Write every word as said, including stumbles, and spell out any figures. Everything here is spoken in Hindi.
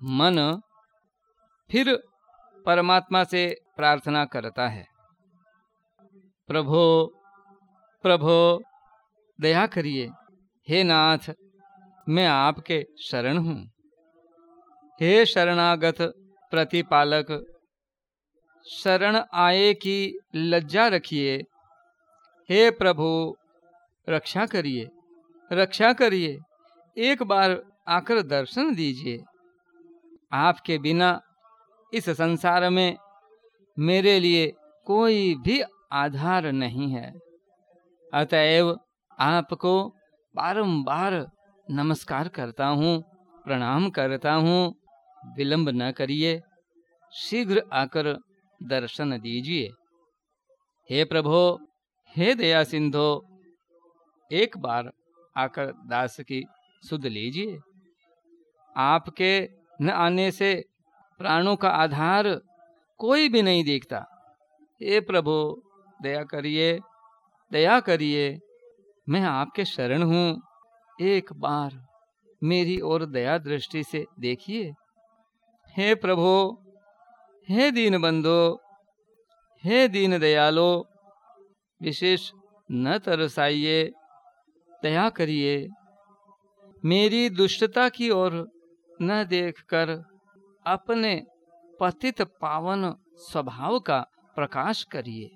मन फिर परमात्मा से प्रार्थना करता है, प्रभो प्रभो दया करिए, हे नाथ मैं आपके शरण हूँ। हे शरणागत प्रतिपालक, शरण आए की लज्जा रखिए। हे प्रभु रक्षा करिए, रक्षा करिए, एक बार आकर दर्शन दीजिए। आपके बिना इस संसार में मेरे लिए कोई भी आधार नहीं है, अतएव आपको बारंबार नमस्कार करता हूँ, प्रणाम करता हूँ। विलंब न करिए, शीघ्र आकर दर्शन दीजिए। हे प्रभो, हे दया सिंधो, एक बार आकर दास की सुध लीजिए। आपके न आने से प्राणों का आधार कोई भी नहीं देखता। हे प्रभु दया करिए, दया करिए, मैं आपके शरण हूँ, एक बार मेरी ओर दया दृष्टि से देखिए। हे प्रभु, हे दीन बंधो, हे दीन दयालो, विशेष न तरसाइए, दया करिए। मेरी दुष्टता की ओर न देखकर अपने पतित पावन स्वभाव का प्रकाश करिए।